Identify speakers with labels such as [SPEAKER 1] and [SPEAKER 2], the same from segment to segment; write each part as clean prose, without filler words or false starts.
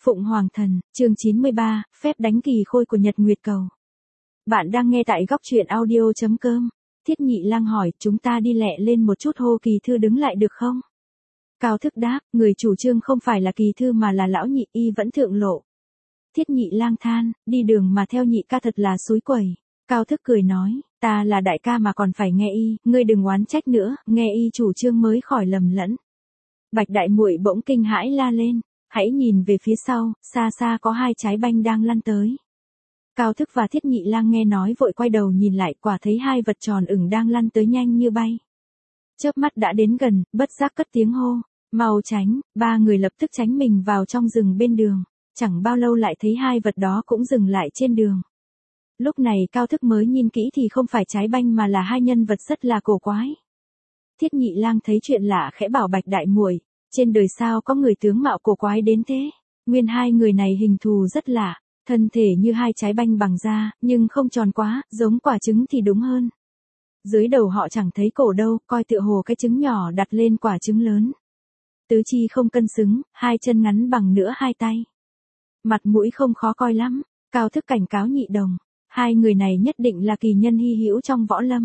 [SPEAKER 1] Phụng Hoàng Thần, chương 93, phép đánh kỳ khôi của Nhật Nguyệt Cầu. Bạn đang nghe tại góc truyện audio.com. Thiết Nhị Lang hỏi, chúng ta đi lẹ lên một chút hô Kỳ Thư đứng lại được không? Cao Thức đáp, người chủ trương không phải là Kỳ Thư mà là lão nhị, y vẫn thượng lộ. Thiết Nhị Lang than, đi đường mà theo nhị ca thật là xúi quẩy. Cao Thức cười nói, ta là đại ca mà còn phải nghe y, ngươi đừng oán trách nữa, nghe y chủ trương mới khỏi lầm lẫn. Bạch Đại Muội bỗng kinh hãi la lên. Hãy nhìn về phía sau, xa xa có hai trái banh đang lăn tới. Cao Thức và Thiết Nhị Lang nghe nói vội quay đầu nhìn lại, quả thấy hai vật tròn ửng đang lăn tới nhanh như bay. Chớp mắt đã đến gần, bất giác cất tiếng hô, mau tránh, ba người lập tức tránh mình vào trong rừng bên đường. Chẳng bao lâu lại thấy hai vật đó cũng dừng lại trên đường. Lúc này Cao Thức mới nhìn kỹ thì không phải trái banh mà là hai nhân vật rất là cổ quái. Thiết Nhị Lang thấy chuyện lạ khẽ bảo Bạch Đại Muội, trên đời sao có người tướng mạo cổ quái đến thế? Nguyên hai người này hình thù rất lạ, thân thể như hai trái banh bằng da, nhưng không tròn quá, giống quả trứng thì đúng hơn. Dưới đầu họ chẳng thấy cổ đâu, coi tựa hồ cái trứng nhỏ đặt lên quả trứng lớn. Tứ chi không cân xứng, hai chân ngắn bằng nửa hai tay. Mặt mũi không khó coi lắm, Cao Thức cảnh cáo Nhị Đồng, hai người này nhất định là kỳ nhân hy hữu trong võ lâm.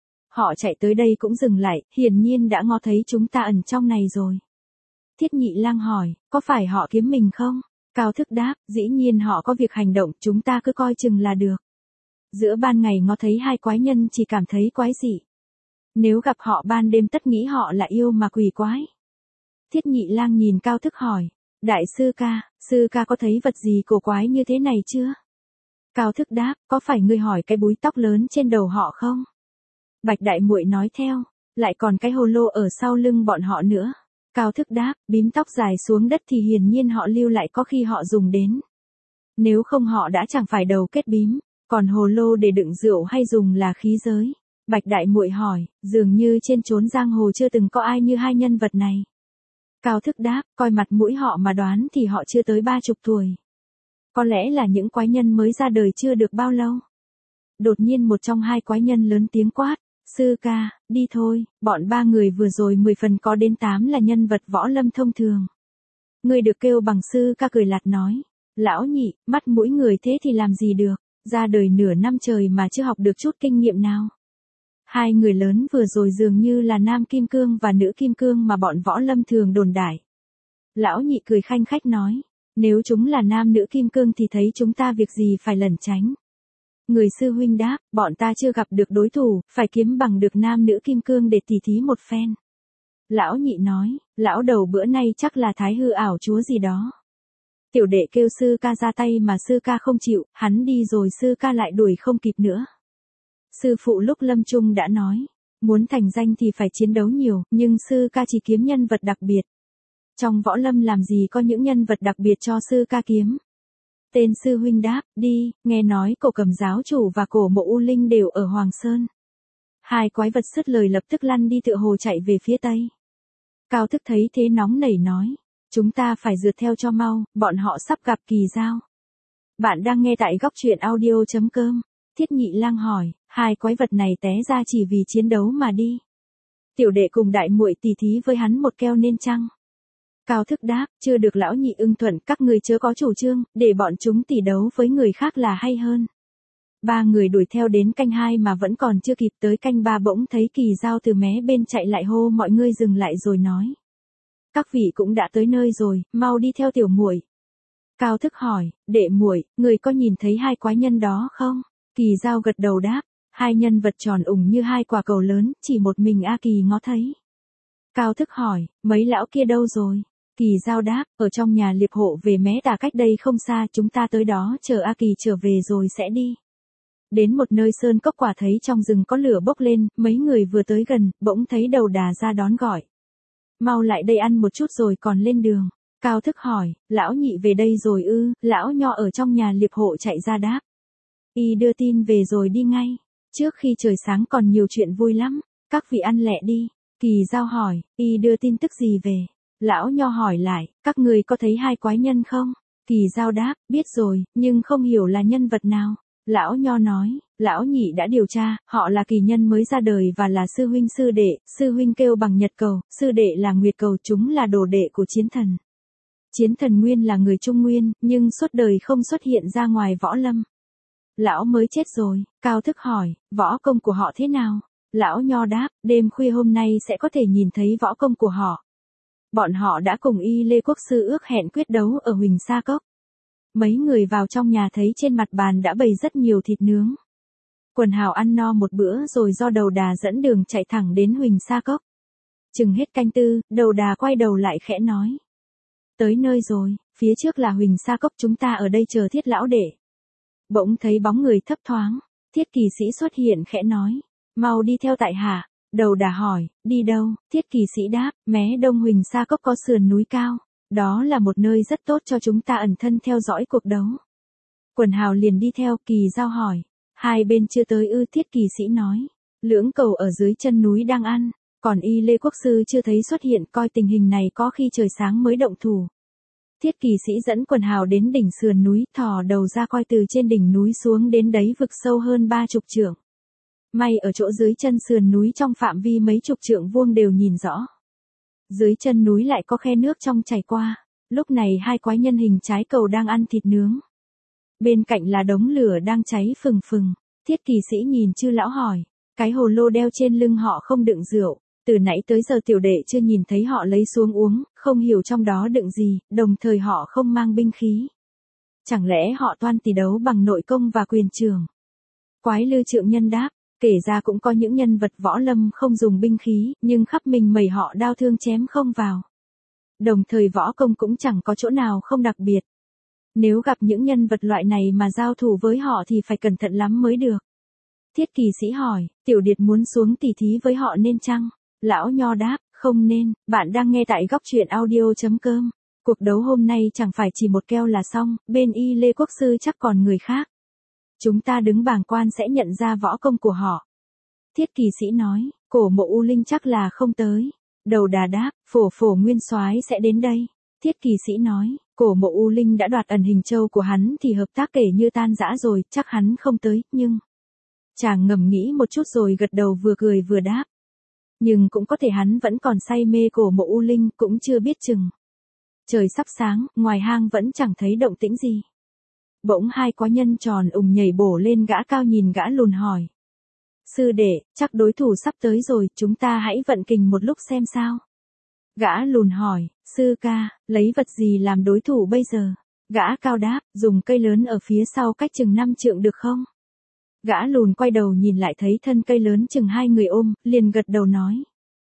[SPEAKER 1] Họ chạy tới đây cũng dừng lại, hiển nhiên đã ngó thấy chúng ta ẩn trong này rồi. Thiết Nhị Lang hỏi, có phải họ kiếm mình không? Cao Thức đáp, dĩ nhiên họ có việc hành động, chúng ta cứ coi chừng là được. Giữa ban ngày ngó thấy hai quái nhân chỉ cảm thấy quái dị. Nếu gặp họ ban đêm tất nghĩ họ là yêu mà quỷ quái. Thiết Nhị Lang nhìn Cao Thức hỏi, đại sư ca có thấy vật gì cổ quái như thế này chưa? Cao Thức đáp, có phải ngươi hỏi cái búi tóc lớn trên đầu họ không? Bạch Đại Muội nói theo, lại còn cái hồ lô ở sau lưng bọn họ nữa. Cao Thức đáp, bím tóc dài xuống đất thì hiển nhiên họ lưu lại có khi họ dùng đến. Nếu không họ đã chẳng phải đầu kết bím, còn hồ lô để đựng rượu hay dùng là khí giới. Bạch Đại Muội hỏi, dường như trên chốn giang hồ chưa từng có ai như hai nhân vật này. Cao Thức đáp, coi mặt mũi họ mà đoán thì họ chưa tới 30 tuổi. Có lẽ là những quái nhân mới ra đời chưa được bao lâu. Đột nhiên một trong hai quái nhân lớn tiếng quát, sư ca, đi thôi, bọn ba người vừa rồi 10 phần có đến 8 là nhân vật võ lâm thông thường. Người được kêu bằng sư ca cười lạt nói, lão nhị, mắt mũi người thế thì làm gì được, ra đời nửa năm trời mà chưa học được chút kinh nghiệm nào. Hai người lớn vừa rồi dường như là nam kim cương và nữ kim cương mà bọn võ lâm thường đồn đại. Lão nhị cười khanh khách nói, nếu chúng là nam nữ kim cương thì thấy chúng ta việc gì phải lẩn tránh. Người sư huynh đáp, bọn ta chưa gặp được đối thủ, phải kiếm bằng được nam nữ kim cương để tỉ thí một phen. Lão nhị nói, lão đầu bữa nay chắc là thái hư ảo chúa gì đó. Tiểu đệ kêu sư ca ra tay mà sư ca không chịu, hắn đi rồi sư ca lại đuổi không kịp nữa. Sư phụ lúc lâm chung đã nói, muốn thành danh thì phải chiến đấu nhiều, nhưng sư ca chỉ kiếm nhân vật đặc biệt. Trong võ lâm làm gì có những nhân vật đặc biệt cho sư ca kiếm. Tên sư huynh đáp, đi, nghe nói Cổ Cầm giáo chủ và Cổ Mộ U Linh đều ở Hoàng Sơn. Hai quái vật sứt lời lập tức lăn đi tựa hồ chạy về phía tây. Cao Thức thấy thế nóng nảy nói, chúng ta phải rượt theo cho mau, bọn họ sắp gặp Kỳ Dao. Bạn đang nghe tại góc truyện audio.com. Thiết Nhị Lang hỏi, hai quái vật này té ra chỉ vì chiến đấu mà đi. Tiểu đệ cùng đại muội tỉ thí với hắn một keo nên chăng? Cao Thức đáp, chưa được lão nhị ưng thuận, các người chớ có chủ trương, để bọn chúng tỉ đấu với người khác là hay hơn. Ba người đuổi theo đến canh 2 mà vẫn còn chưa kịp tới canh 3 bỗng thấy Kỳ Dao từ mé bên chạy lại hô mọi người dừng lại rồi nói. Các vị cũng đã tới nơi rồi, mau đi theo tiểu muội. Cao Thức hỏi, đệ muội, người có nhìn thấy hai quái nhân đó không? Kỳ Dao gật đầu đáp, hai nhân vật tròn ủng như hai quả cầu lớn, chỉ một mình A Kỳ ngó thấy. Cao Thức hỏi, mấy lão kia đâu rồi? Kỳ Dao đáp, ở trong nhà liệp hộ về mé tà cách đây không xa, chúng ta tới đó chờ A Kỳ trở về rồi sẽ đi. Đến một nơi sơn cốc quả thấy trong rừng có lửa bốc lên, mấy người vừa tới gần, bỗng thấy Đầu Đà ra đón gọi. Mau lại đây ăn một chút rồi còn lên đường. Cao Thức hỏi, lão nhị về đây rồi ư? Lão Nho ở trong nhà liệp hộ chạy ra đáp. Y đưa tin về rồi đi ngay. Trước khi trời sáng còn nhiều chuyện vui lắm, các vị ăn lẹ đi. Kỳ Dao hỏi, y đưa tin tức gì về? Lão Nho hỏi lại, các người có thấy hai quái nhân không? Kỳ Dao đáp, biết rồi, nhưng không hiểu là nhân vật nào. Lão Nho nói, lão nhị đã điều tra, họ là kỳ nhân mới ra đời và là sư huynh kêu bằng Nhật Cầu, sư đệ là Nguyệt Cầu, chúng là đồ đệ của chiến thần. Chiến Thần Nguyên là người Trung Nguyên, nhưng suốt đời không xuất hiện ra ngoài võ lâm. Lão mới chết rồi, Cao Thức hỏi, võ công của họ thế nào? Lão Nho đáp, đêm khuya hôm nay sẽ có thể nhìn thấy võ công của họ. Bọn họ đã cùng Y Lê Quốc Sư ước hẹn quyết đấu ở Huỳnh Sa Cốc. Mấy người vào trong nhà thấy trên mặt bàn đã bày rất nhiều thịt nướng. Quần hào ăn no một bữa rồi do Đầu Đà dẫn đường chạy thẳng đến Huỳnh Sa Cốc. Chừng hết canh tư, Đầu Đà quay đầu lại khẽ nói. Tới nơi rồi, phía trước là Huỳnh Sa Cốc, chúng ta ở đây chờ Thiết lão đệ. Bỗng thấy bóng người thấp thoáng, Thiết Kỳ Sĩ xuất hiện khẽ nói. Mau đi theo tại hạ. Đầu Đà hỏi, đi đâu? Thiết Kỳ Sĩ đáp, mé đông Huỳnh Sa Cốc có sườn núi cao. Đó là một nơi rất tốt cho chúng ta ẩn thân theo dõi cuộc đấu. Quần hào liền đi theo. Kỳ Giao hỏi, hai bên chưa tới ư? Thiết Kỳ Sĩ nói, lưỡng cầu ở dưới chân núi đang ăn, còn Y Lê Quốc Sư chưa thấy xuất hiện, coi tình hình này có khi trời sáng mới động thủ. Thiết Kỳ Sĩ dẫn quần hào đến đỉnh sườn núi, thò đầu ra coi từ trên đỉnh núi xuống đến đáy vực sâu hơn 30 trượng. May ở chỗ dưới chân sườn núi trong phạm vi mấy chục trượng vuông đều nhìn rõ. Dưới chân núi lại có khe nước trong chảy qua, lúc này hai quái nhân hình trái cầu đang ăn thịt nướng. Bên cạnh là đống lửa đang cháy phừng phừng. Thiết Kỳ Sĩ nhìn Chư lão hỏi, cái hồ lô đeo trên lưng họ không đựng rượu, từ nãy tới giờ tiểu đệ chưa nhìn thấy họ lấy xuống uống, không hiểu trong đó đựng gì, đồng thời họ không mang binh khí. Chẳng lẽ họ toan tỷ đấu bằng nội công và quyền trường? Quái Lư Trượng Nhân đáp, kể ra cũng có những nhân vật võ lâm không dùng binh khí, nhưng khắp mình mẩy họ đao thương chém không vào. Đồng thời võ công cũng chẳng có chỗ nào không đặc biệt. Nếu gặp những nhân vật loại này mà giao thủ với họ thì phải cẩn thận lắm mới được. Thiết Kỳ Sĩ hỏi, tiểu điệt muốn xuống tỉ thí với họ nên chăng? Lão Nho đáp, không nên. Bạn đang nghe tại góc truyện audio.com. Cuộc đấu hôm nay chẳng phải chỉ một keo là xong, bên Y Lê Quốc Sư chắc còn người khác. Chúng ta đứng bàng quan sẽ nhận ra võ công của họ. Thiết Kỳ Sĩ nói, Cổ Mộ U Linh chắc là không tới. Đầu Đà đáp, Phổ Nguyên Soái sẽ đến đây. Thiết Kỳ Sĩ nói, Cổ Mộ U Linh đã đoạt ẩn hình châu của hắn thì hợp tác kể như tan rã rồi, chắc hắn không tới, nhưng... Chàng ngầm nghĩ một chút rồi gật đầu, vừa cười vừa đáp. Nhưng cũng có thể hắn vẫn còn say mê Cổ Mộ U Linh, cũng chưa biết chừng. Trời sắp sáng, ngoài hang vẫn chẳng thấy động tĩnh gì. Bỗng hai quái nhân tròn ùng nhảy bổ lên gã cao, nhìn gã lùn hỏi. Sư đệ, chắc đối thủ sắp tới rồi, chúng ta hãy vận kình một lúc xem sao. Gã lùn hỏi, sư ca, lấy vật gì làm đối thủ bây giờ? Gã cao đáp, dùng cây lớn ở phía sau cách chừng 5 trượng được không? Gã lùn quay đầu nhìn lại thấy thân cây lớn chừng 2 người ôm, liền gật đầu nói.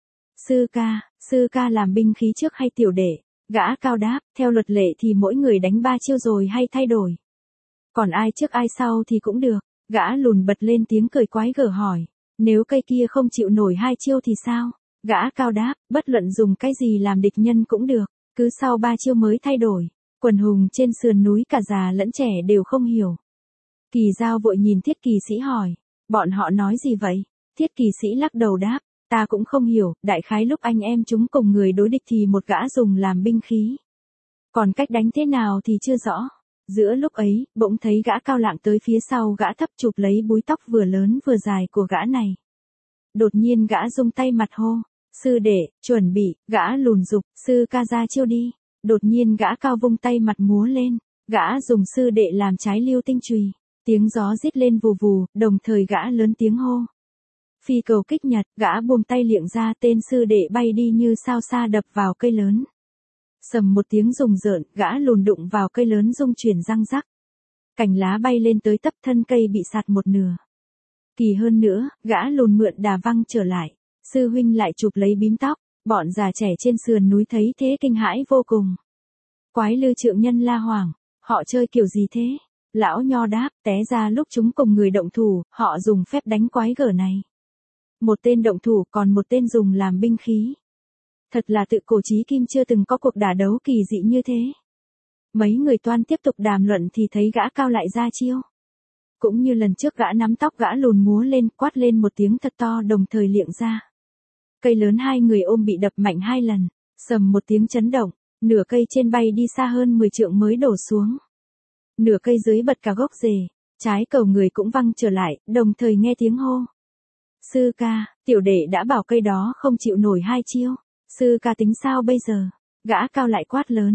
[SPEAKER 1] Sư ca làm binh khí trước hay tiểu đệ? Gã cao đáp, theo luật lệ thì mỗi người đánh 3 chiêu rồi hay thay đổi? Còn ai trước ai sau thì cũng được. Gã lùn bật lên tiếng cười quái gở hỏi, nếu cây kia không chịu nổi 2 chiêu thì sao? Gã cao đáp, bất luận dùng cái gì làm địch nhân cũng được, cứ sau 3 chiêu mới thay đổi. Quần hùng trên sườn núi cả già lẫn trẻ đều không hiểu. Kỳ Giao vội nhìn Thiết Kỳ Sĩ hỏi, bọn họ nói gì vậy? Thiết Kỳ Sĩ lắc đầu đáp, ta cũng không hiểu, đại khái lúc anh em chúng cùng người đối địch thì một gã dùng làm binh khí. Còn cách đánh thế nào thì chưa rõ. Giữa lúc ấy, bỗng thấy gã cao lạng tới phía sau gã thấp, chụp lấy búi tóc vừa lớn vừa dài của gã này. Đột nhiên gã rung tay mặt hô, sư đệ, chuẩn bị. Gã lùn dục, sư ca ra chiêu đi. Đột nhiên gã cao vung tay mặt múa lên, gã dùng sư đệ làm trái lưu tinh chùy. Tiếng gió rít lên vù vù, đồng thời gã lớn tiếng hô. Phi cầu kích nhật, gã buông tay liệng ra, tên sư đệ bay đi như sao xa đập vào cây lớn. Sầm một tiếng rùng rợn, gã lùn đụng vào cây lớn rung chuyển răng rắc. Cành lá bay lên tới tấp, thân cây bị sạt một nửa. Kỳ hơn nữa, gã lùn mượn đà văng trở lại. Sư huynh lại chụp lấy bím tóc, bọn già trẻ trên sườn núi thấy thế kinh hãi vô cùng. Quái Lư Trượng Nhân la hoảng, họ chơi kiểu gì thế? Lão Nho đáp, té ra lúc chúng cùng người động thủ, họ dùng phép đánh quái gở này. Một tên động thủ, còn một tên dùng làm binh khí. Thật là tự cổ chí kim chưa từng có cuộc đả đấu kỳ dị như thế. Mấy người toan tiếp tục đàm luận thì thấy gã cao lại ra chiêu. Cũng như lần trước, gã nắm tóc gã lùn múa lên, quát lên một tiếng thật to, đồng thời liệng ra. Cây lớn 2 người ôm bị đập mạnh 2 lần, sầm một tiếng chấn động, nửa cây trên bay đi xa hơn 10 trượng mới đổ xuống. Nửa cây dưới bật cả gốc rễ, trái cầu người cũng văng trở lại, đồng thời nghe tiếng hô. Sư ca, tiểu đệ đã bảo cây đó không chịu nổi 2 chiêu. Sư ca tính sao bây giờ? Gã cao lại quát lớn.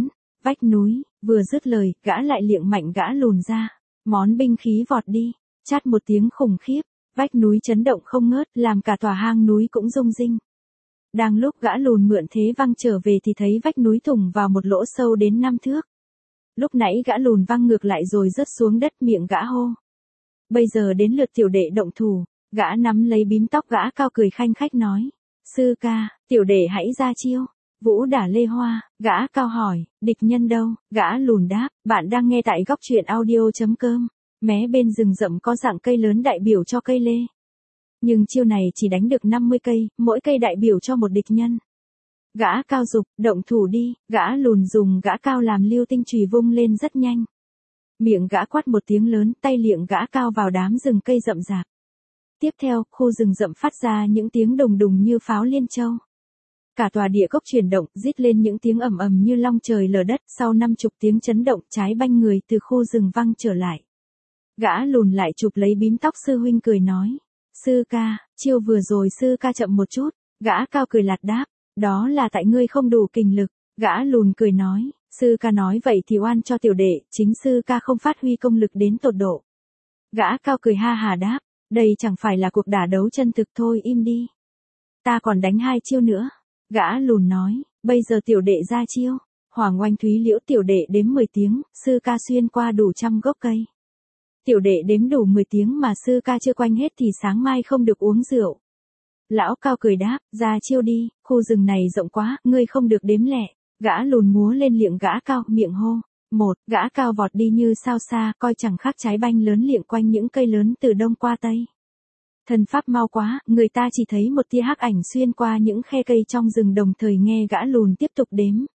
[SPEAKER 1] vách núi, vừa dứt lời, gã lại liệng mạnh gã lùn ra. Món binh khí vọt đi, chát một tiếng khủng khiếp, vách núi chấn động không ngớt, làm cả tòa hang núi cũng rung rinh. Đang lúc gã lùn mượn thế văng trở về thì thấy vách núi thủng vào một lỗ sâu đến 5 thước. Lúc nãy gã lùn văng ngược lại rồi rớt xuống đất, miệng gã hô. Bây giờ đến lượt tiểu đệ động thủ, gã nắm lấy bím tóc gã cao cười khanh khách nói. Sư ca, tiểu đệ hãy ra chiêu. Vũ đả lê hoa, gã cao hỏi, địch nhân đâu, gã lùn đáp, bạn đang nghe tại góc truyện audio.com. Mé bên rừng rậm có dạng cây lớn đại biểu cho cây lê. Nhưng chiêu này chỉ đánh được 50 cây, mỗi cây đại biểu cho một địch nhân. Gã cao dục, động thủ đi, gã lùn dùng gã cao làm lưu tinh chùy vung lên rất nhanh. Miệng gã quát một tiếng lớn, tay liệng gã cao vào đám rừng cây rậm rạp. Tiếp theo, khu rừng rậm phát ra những tiếng đùng đùng như pháo liên châu. Cả tòa địa cốc chuyển động, rít lên những tiếng ầm ầm như long trời lở đất, sau 50 tiếng chấn động, trái banh người từ khu rừng văng trở lại. Gã lùn lại chụp lấy bím tóc sư huynh cười nói. Sư ca, chiêu vừa rồi sư ca chậm một chút, gã cao cười lạt đáp, đó là tại ngươi không đủ kình lực, gã lùn cười nói, sư ca nói vậy thì oan cho tiểu đệ, chính sư ca không phát huy công lực đến tột độ. Gã cao cười ha hà đáp, đây chẳng phải là cuộc đả đấu chân thực thôi, im đi. Ta còn đánh 2 chiêu nữa. Gã lùn nói, bây giờ tiểu đệ ra chiêu, Hoàng Oanh Thúy Liễu tiểu đệ đếm 10 tiếng, sư ca xuyên qua đủ 100 gốc cây. Tiểu đệ đếm đủ 10 tiếng mà sư ca chưa quanh hết thì sáng mai không được uống rượu. Lão cao cười đáp, ra chiêu đi, khu rừng này rộng quá, ngươi không được đếm lẻ. Gã lùn múa lên liệng gã cao, miệng hô. 1, gã cao vọt đi như sao xa, coi chẳng khác trái banh lớn liệng quanh những cây lớn từ đông qua tây. Thần pháp mau quá, người ta chỉ thấy một tia hắc ảnh xuyên qua những khe cây trong rừng, đồng thời nghe gã lùn tiếp tục đếm.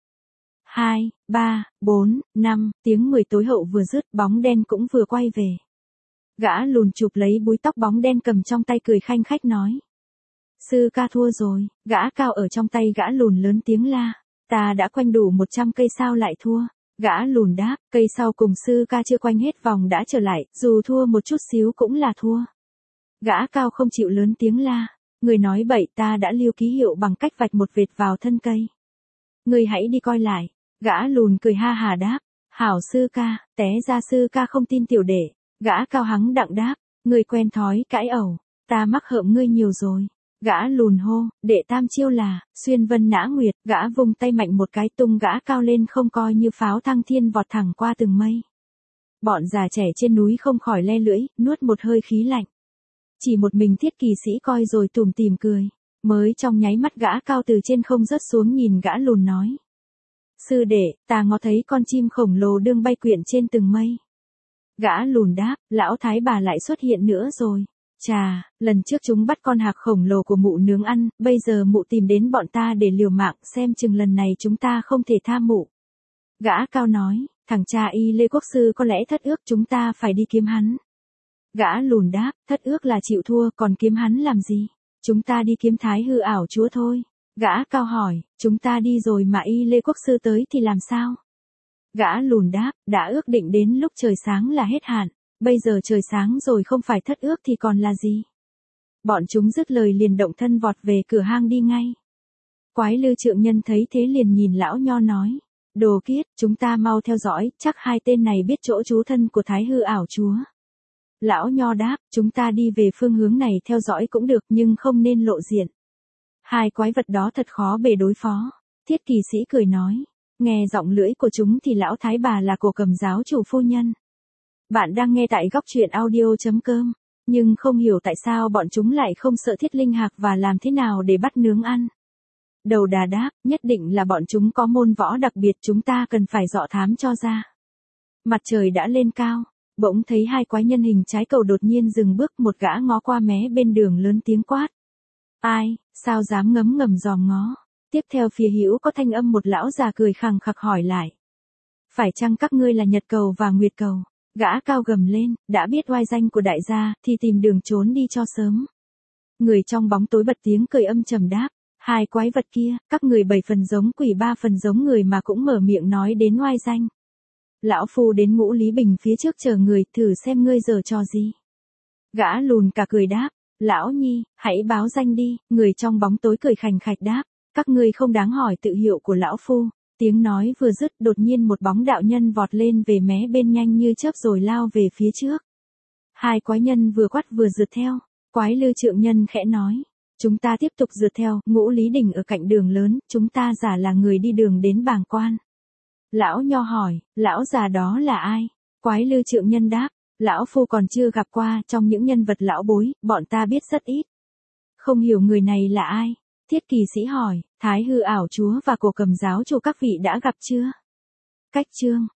[SPEAKER 1] 2, 3, 4, 5, tiếng 10 tối hậu vừa dứt, bóng đen cũng vừa quay về. Gã lùn chụp lấy búi tóc bóng đen cầm trong tay cười khanh khách nói. Sư ca thua rồi, gã cao ở trong tay gã lùn lớn tiếng la. Ta đã quanh đủ 100 cây sao lại thua? Gã lùn đáp, cây sau cùng sư ca chưa quanh hết vòng đã trở lại, dù thua một chút xíu cũng là thua. Gã cao không chịu lớn tiếng la. Người nói bậy, ta đã lưu ký hiệu bằng cách vạch một vệt vào thân cây. Người hãy đi coi lại. Gã lùn cười ha hà đáp. Hảo sư ca, té ra sư ca không tin tiểu đệ. Gã cao hắng đặng đáp. Người quen thói cãi ẩu. Ta mắc hợm ngươi nhiều rồi. Gã lùn hô, đệ tam chiêu là, xuyên vân nã nguyệt. Gã vung tay mạnh một cái tung gã cao lên không coi như pháo thăng thiên vọt thẳng qua từng mây. Bọn già trẻ trên núi không khỏi le lưỡi, nuốt một hơi khí lạnh. Chỉ một mình Thiết Kỳ Sĩ coi rồi tủm tỉm cười. Mới trong nháy mắt gã cao từ trên không rớt xuống nhìn gã lùn nói. Sư đệ, ta ngó thấy con chim khổng lồ đương bay quyện trên từng mây. Gã lùn đáp, lão thái bà lại xuất hiện nữa rồi. Chà, lần trước chúng bắt con hạc khổng lồ của mụ nướng ăn, bây giờ mụ tìm đến bọn ta để liều mạng, xem chừng lần này chúng ta không thể tha mụ. Gã cao nói, thằng cha Y Lê Quốc Sư có lẽ thất ước, chúng ta phải đi kiếm hắn. Gã lùn đáp, thất ước là chịu thua, còn kiếm hắn làm gì? Chúng ta đi kiếm Thái Hư ảo chúa thôi. Gã cao hỏi, chúng ta đi rồi mà Y Lê Quốc Sư tới thì làm sao? Gã lùn đáp, đã ước định đến lúc trời sáng là hết hạn. Bây giờ trời sáng rồi, không phải thất ước thì còn là gì? Bọn chúng dứt lời liền động thân vọt về cửa hang đi ngay. Quái Lư Trượng Nhân thấy thế liền nhìn lão nho nói. Đồ kiết, chúng ta mau theo dõi, chắc hai tên này biết chỗ trú thân của Thái Hư ảo chúa. Lão nho đáp, chúng ta đi về phương hướng này theo dõi cũng được nhưng không nên lộ diện. Hai quái vật đó thật khó bề đối phó. Thiết Kỳ Sĩ cười nói. Nghe giọng lưỡi của chúng thì lão thái bà là Cổ Cầm giáo chủ phu nhân. Bạn đang nghe tại góc truyện audio.com. Nhưng không hiểu tại sao bọn chúng lại không sợ Thiết Linh Hạc và làm thế nào để bắt nướng ăn. Đầu đà đáp, nhất định là bọn chúng có môn võ đặc biệt, chúng ta cần phải dọ thám cho ra. Mặt trời đã lên cao, bỗng thấy hai quái nhân hình trái cầu đột nhiên dừng bước, một gã ngó qua mé bên đường lớn tiếng quát. Ai, sao dám ngấm ngầm dòm ngó? Tiếp theo phía hữu có thanh âm một lão già cười khằng khặc hỏi lại. Phải chăng các ngươi là Nhật Cầu và Nguyệt Cầu? Gã cao gầm lên, đã biết oai danh của đại gia, thì tìm đường trốn đi cho sớm. Người trong bóng tối bật tiếng cười âm trầm đáp. Hai quái vật kia, các người 7 phần giống quỷ 3 phần giống người mà cũng mở miệng nói đến oai danh. Lão phu đến Ngũ Lý Bình phía trước chờ người, thử xem ngươi giở trò gì. Gã lùn cả cười đáp. Lão Nhi, hãy báo danh đi. Người trong bóng tối cười khành khạch đáp. Các ngươi không đáng hỏi tự hiệu của lão phu. Tiếng nói vừa dứt, đột nhiên một bóng đạo nhân vọt lên về mé bên nhanh như chớp rồi lao về phía trước. Hai quái nhân vừa quát vừa rượt theo. Quái Lư Trượng Nhân khẽ nói. Chúng ta tiếp tục rượt theo, Ngũ Lý Đình ở cạnh đường lớn, chúng ta giả là người đi đường đến bàng quan. Lão Nho hỏi, lão già đó là ai? Quái Lư Trượng Nhân đáp, lão phu còn chưa gặp qua, trong những nhân vật lão bối, bọn ta biết rất ít. Không hiểu người này là ai? Thiết Kỳ Sĩ hỏi, Thái Hư Ảo Chúa và Cổ Cầm Giáo Chủ các vị đã gặp chưa? Cách chương